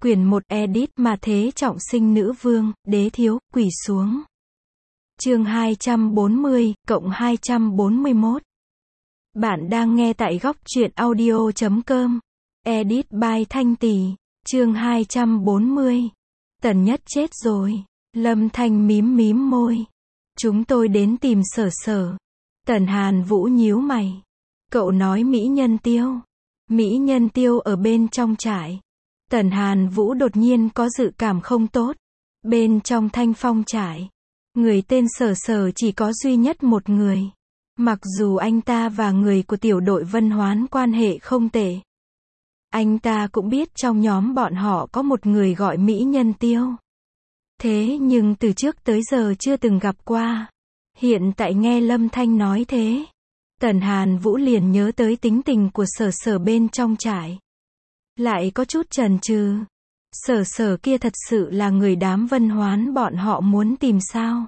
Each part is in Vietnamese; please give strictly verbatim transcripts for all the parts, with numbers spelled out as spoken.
Quyển một edit mà thế trọng sinh nữ vương, đế thiếu, quỳ xuống. Chương hai trăm bốn mươi, cộng hai trăm bốn mươi mốt. Bạn đang nghe tại góc truyện audio chấm com. Edit by Thanh Tỳ. Chương hai trăm bốn mươi. Tần Nhất chết rồi. Lâm Thanh mím mím môi. Chúng tôi đến tìm Sở Sở. Tần Hàn Vũ nhíu mày. Cậu nói Mỹ Nhân Tiêu. Mỹ Nhân Tiêu ở bên trong trại. Tần Hàn Vũ đột nhiên có dự cảm không tốt. Bên trong Thanh Phong trại, người tên Sở Sở chỉ có duy nhất một người. Mặc dù anh ta và người của tiểu đội Vân Hoán quan hệ không tệ. Anh ta cũng biết trong nhóm bọn họ có một người gọi Mỹ Nhân Tiêu. Thế nhưng từ trước tới giờ chưa từng gặp qua. Hiện tại nghe Lâm Thanh nói thế, Tần Hàn Vũ liền nhớ tới tính tình của Sở Sở bên trong trại. Lại có chút chần chừ. Sở Sở kia thật sự là người đám Vân Hoán bọn họ muốn tìm sao?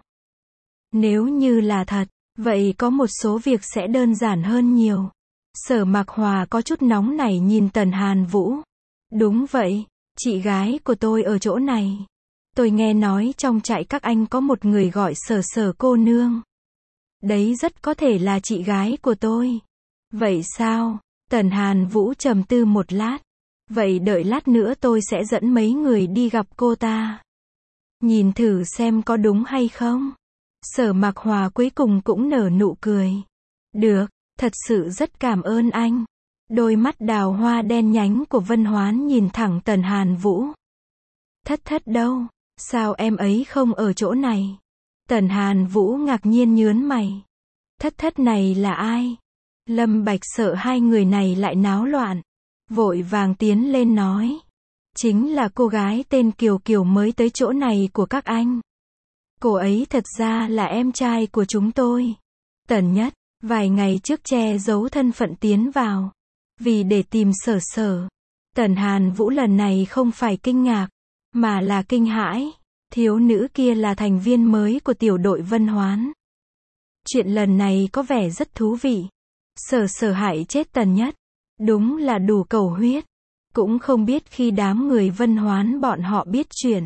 Nếu như là thật, vậy có một số việc sẽ đơn giản hơn nhiều. Sở Mạc Hòa có chút nóng nảy nhìn Tần Hàn Vũ. Đúng vậy, chị gái của tôi ở chỗ này. Tôi nghe nói trong trại các anh có một người gọi Sở Sở cô nương. Đấy rất có thể là chị gái của tôi. Vậy sao? Tần Hàn Vũ trầm tư một lát. Vậy đợi lát nữa tôi sẽ dẫn mấy người đi gặp cô ta. Nhìn thử xem có đúng hay không. Sở Mạc Hòa cuối cùng cũng nở nụ cười. Được, thật sự rất cảm ơn anh. Đôi mắt đào hoa đen nhánh của Vân Hoán nhìn thẳng Tần Hàn Vũ. Thất thất đâu? Sao em ấy không ở chỗ này? Tần Hàn Vũ ngạc nhiên nhớn mày. Thất thất này là ai? Lâm Bạch sợ hai người này lại náo loạn. Vội vàng tiến lên nói. Chính là cô gái tên Kiều Kiều mới tới chỗ này của các anh. Cô ấy thật ra là em trai của chúng tôi. Tần Nhất, vài ngày trước che giấu thân phận tiến vào. Vì để tìm Sở Sở. Tần Hàn Vũ lần này không phải kinh ngạc, mà là kinh hãi. Thiếu nữ kia là thành viên mới của tiểu đội Vân Hoán. Chuyện lần này có vẻ rất thú vị. Sở Sở hại chết Tần Nhất. Đúng là đủ cầu huyết. Cũng không biết khi đám người Vân Hoán bọn họ biết chuyện,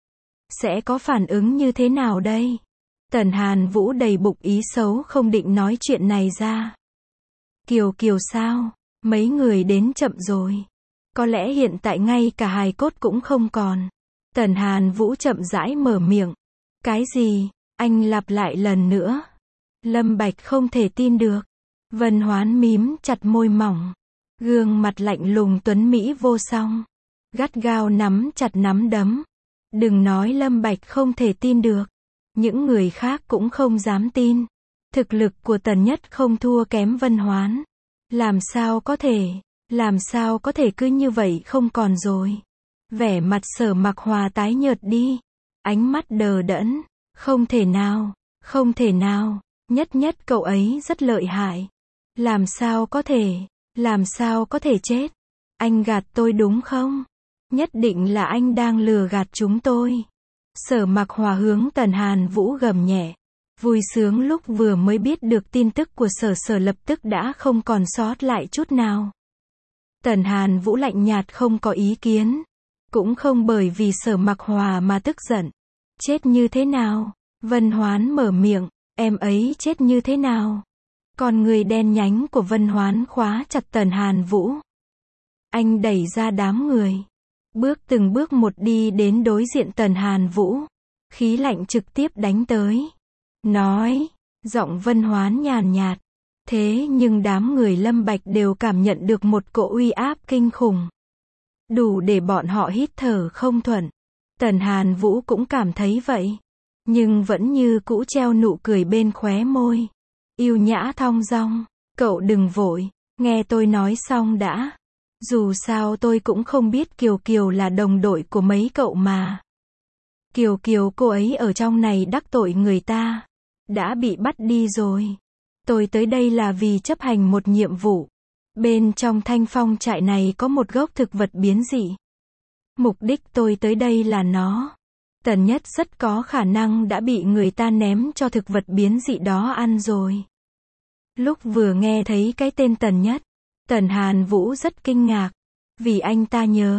sẽ có phản ứng như thế nào đây? Tần Hàn Vũ đầy bụng ý xấu không định nói chuyện này ra. Kiều Kiều sao? Mấy người đến chậm rồi. Có lẽ hiện tại ngay cả hài cốt cũng không còn. Tần Hàn Vũ chậm rãi mở miệng. Cái gì? Anh lặp lại lần nữa. Lâm Bạch không thể tin được. Vân Hoán mím chặt môi mỏng. Gương mặt lạnh lùng tuấn Mỹ vô song. Gắt gao nắm chặt nắm đấm. Đừng nói Lâm Bạch không thể tin được. Những người khác cũng không dám tin. Thực lực của Tần Nhất không thua kém Vân Hoán. Làm sao có thể, làm sao có thể cứ như vậy không còn rồi. Vẻ mặt Sở Mạc Hòa tái nhợt đi. Ánh mắt đờ đẫn. Không thể nào, không thể nào. Nhất nhất cậu ấy rất lợi hại. Làm sao có thể, làm sao có thể chết. Anh gạt tôi đúng không? Nhất định là anh đang lừa gạt chúng tôi. Sở Mạc Hòa hướng Tần Hàn Vũ gầm nhẹ. Vui sướng lúc vừa mới biết được tin tức của Sở Sở lập tức đã không còn sót lại chút nào. Tần Hàn Vũ lạnh nhạt không có ý kiến. Cũng không bởi vì Sở Mạc Hòa mà tức giận. Chết như thế nào? Vân Hoán mở miệng. Em ấy chết như thế nào? Con người đen nhánh của Vân Hoán khóa chặt Tần Hàn Vũ. Anh đẩy ra đám người. Bước từng bước một đi đến đối diện Tần Hàn Vũ. Khí lạnh trực tiếp đánh tới. Nói. Giọng Vân Hoán nhàn nhạt. Thế nhưng đám người Lâm Bạch đều cảm nhận được một cỗ uy áp kinh khủng. Đủ để bọn họ hít thở không thuận. Tần Hàn Vũ cũng cảm thấy vậy. Nhưng vẫn như cũ treo nụ cười bên khóe môi. Yêu nhã thong dong. Cậu đừng vội. Nghe tôi nói xong đã. Dù sao tôi cũng không biết Kiều Kiều là đồng đội của mấy cậu mà. Kiều Kiều cô ấy ở trong này đắc tội người ta. Đã bị bắt đi rồi. Tôi tới đây là vì chấp hành một nhiệm vụ. Bên trong Thanh Phong trại này có một gốc thực vật biến dị. Mục đích tôi tới đây là nó. Tần Nhất rất có khả năng đã bị người ta ném cho thực vật biến dị đó ăn rồi. Lúc vừa nghe thấy cái tên Tần Nhất, Tần Hàn Vũ rất kinh ngạc. Vì anh ta nhớ,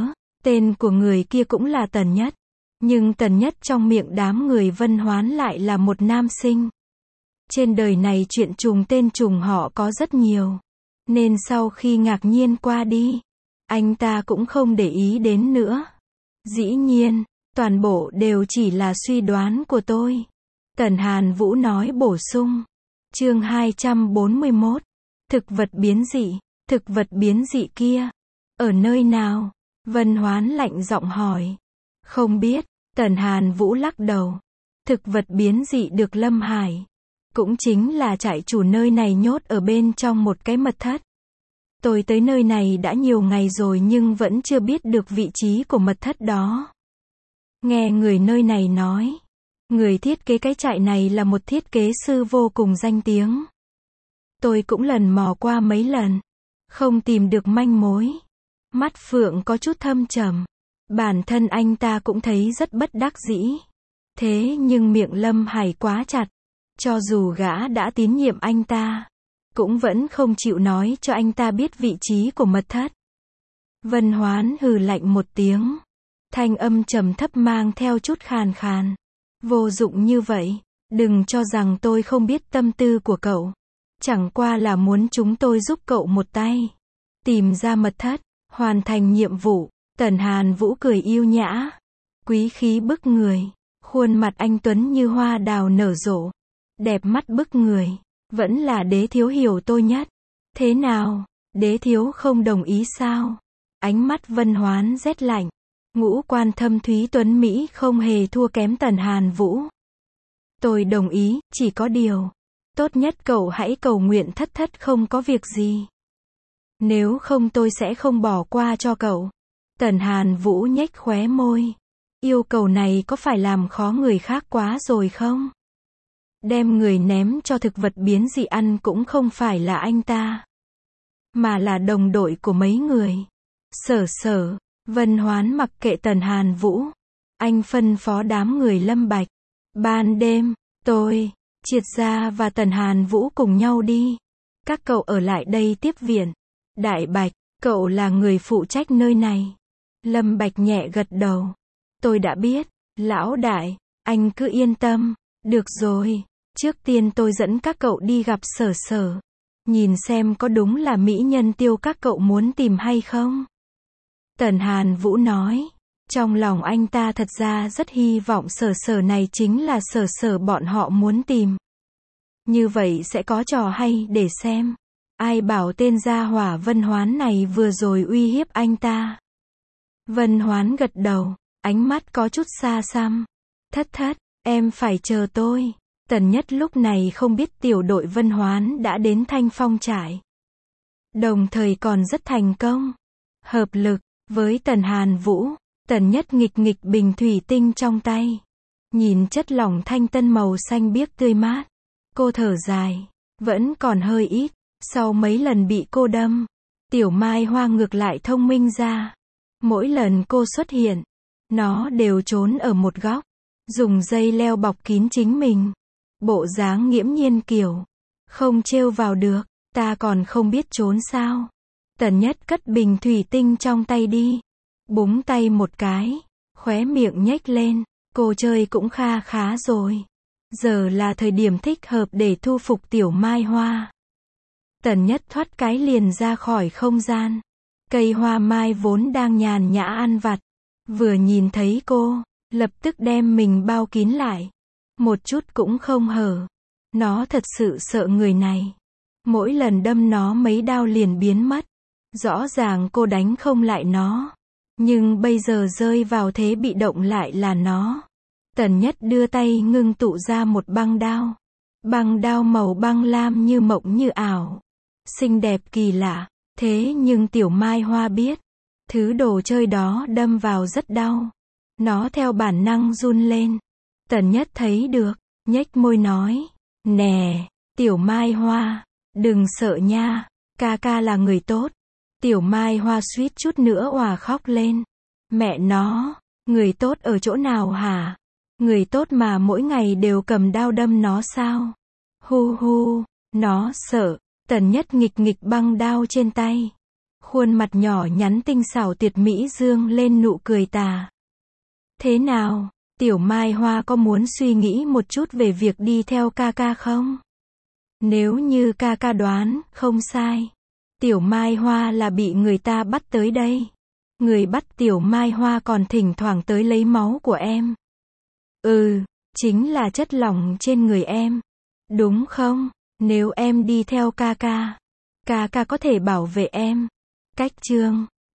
Tên của người kia cũng là Tần Nhất. Nhưng Tần Nhất trong miệng đám người Vân Hoán lại là một nam sinh. Trên đời này chuyện trùng tên trùng họ có rất nhiều. Nên sau khi ngạc nhiên qua đi, anh ta cũng không để ý đến nữa. Dĩ nhiên, toàn bộ đều chỉ là suy đoán của tôi. Tần Hàn Vũ nói bổ sung. Chương hai trăm bốn mươi mốt. Thực vật biến dị. Thực vật biến dị kia. Ở nơi nào? Vân Hoán lạnh giọng hỏi. Không biết. Tần Hàn Vũ lắc đầu. Thực vật biến dị được Lâm Hải, cũng chính là trại chủ nơi này nhốt ở bên trong một cái mật thất. Tôi tới nơi này đã nhiều ngày rồi nhưng vẫn chưa biết được vị trí của mật thất đó. Nghe người nơi này nói, người thiết kế cái trại này là một thiết kế sư vô cùng danh tiếng. Tôi cũng lần mò qua mấy lần, không tìm được manh mối. Mắt Phượng có chút thâm trầm. Bản thân anh ta cũng thấy rất bất đắc dĩ. Thế nhưng miệng Lâm Hải quá chặt. Cho dù gã đã tín nhiệm anh ta, cũng vẫn không chịu nói cho anh ta biết vị trí của mật thất. Vân Hoán hừ lạnh một tiếng. Thanh âm trầm thấp mang theo chút khàn khàn. Vô dụng như vậy. Đừng cho rằng tôi không biết tâm tư của cậu. Chẳng qua là muốn chúng tôi giúp cậu một tay. Tìm ra mật thất, hoàn thành nhiệm vụ. Tần Hàn Vũ cười yêu nhã. Quý khí bức người. Khuôn mặt anh tuấn như hoa đào nở rộ. Đẹp mắt bức người. Vẫn là Đế thiếu hiểu tôi nhất. Thế nào? Đế thiếu không đồng ý sao? Ánh mắt Vân Hoán rét lạnh. Ngũ quan thâm thúy tuấn Mỹ không hề thua kém Tần Hàn Vũ. Tôi đồng ý, chỉ có điều. Tốt nhất cậu hãy cầu nguyện thất thất không có việc gì. Nếu không tôi sẽ không bỏ qua cho cậu. Tần Hàn Vũ nhếch khóe môi. Yêu cầu này có phải làm khó người khác quá rồi không? Đem người ném cho thực vật biến dị ăn cũng không phải là anh ta, mà là đồng đội của mấy người. Sở sở, Vân Hoán mặc kệ Tần Hàn Vũ. Anh phân phó đám người Lâm Bạch. Ban đêm, tôi, Triệt Gia và Tần Hàn Vũ cùng nhau đi. Các cậu ở lại đây tiếp viện. Đại Bạch, cậu là người phụ trách nơi này. Lâm Bạch nhẹ gật đầu. Tôi đã biết, lão đại, anh cứ yên tâm. Được rồi, trước tiên tôi dẫn các cậu đi gặp Sở Sở. Nhìn xem có đúng là mỹ nhân tiêu các cậu muốn tìm hay không. Tần Hàn Vũ nói. Trong lòng anh ta thật ra rất hy vọng Sở Sở này chính là Sở Sở bọn họ muốn tìm. Như vậy sẽ có trò hay để xem. Ai bảo tên gia hỏa Vân Hoán này vừa rồi uy hiếp anh ta. Vân Hoán gật đầu, ánh mắt có chút xa xăm. Thất thất, em phải chờ tôi. Tần Nhất lúc này không biết tiểu đội Vân Hoán đã đến Thanh Phong trại. Đồng thời còn rất thành công. Hợp lực, với Tần Hàn Vũ, Tần Nhất nghịch nghịch bình thủy tinh trong tay. Nhìn chất lỏng thanh tân màu xanh biếc tươi mát. Cô thở dài, vẫn còn hơi ít. Sau mấy lần bị cô đâm, Tiểu Mai Hoa ngược lại thông minh ra. Mỗi lần cô xuất hiện, nó đều trốn ở một góc, dùng dây leo bọc kín chính mình. Bộ dáng nghiễm nhiên kiểu, không trêu vào được, ta còn không biết trốn sao. Tần Nhất cất bình thủy tinh trong tay đi, búng tay một cái, khóe miệng nhếch lên, cô chơi cũng kha khá rồi. Giờ là thời điểm thích hợp để thu phục Tiểu Mai Hoa. Tần Nhất thoát cái liền ra khỏi không gian. Cây hoa mai vốn đang nhàn nhã ăn vặt, vừa nhìn thấy cô, lập tức đem mình bao kín lại. Một chút cũng không hở. Nó thật sự sợ người này. Mỗi lần đâm nó mấy đao liền biến mất. Rõ ràng cô đánh không lại nó. Nhưng bây giờ rơi vào thế bị động lại là nó. Tần Nhất đưa tay ngưng tụ ra một băng đao. Băng đao màu băng lam như mộng như ảo. Xinh đẹp kỳ lạ. Thế nhưng Tiểu Mai Hoa biết, thứ đồ chơi đó đâm vào rất đau. Nó theo bản năng run lên. Tần Nhất thấy được, nhếch môi nói. Nè, Tiểu Mai Hoa, đừng sợ nha, ca ca là người tốt. Tiểu Mai Hoa suýt chút nữa òa khóc lên. Mẹ nó, người tốt ở chỗ nào hả? Người tốt mà mỗi ngày đều cầm đao đâm nó sao? Hu hu, nó sợ. Tần Nhất nghịch nghịch băng đao trên tay. Khuôn mặt nhỏ nhắn tinh xảo tuyệt mỹ dương lên nụ cười tà. Thế nào, Tiểu Mai Hoa có muốn suy nghĩ một chút về việc đi theo ca ca không? Nếu như ca ca đoán không sai, Tiểu Mai Hoa là bị người ta bắt tới đây. Người bắt Tiểu Mai Hoa còn thỉnh thoảng tới lấy máu của em. Ừ, chính là chất lỏng trên người em. Đúng không? Nếu em đi theo ca ca, ca ca có thể bảo vệ em. Cách chương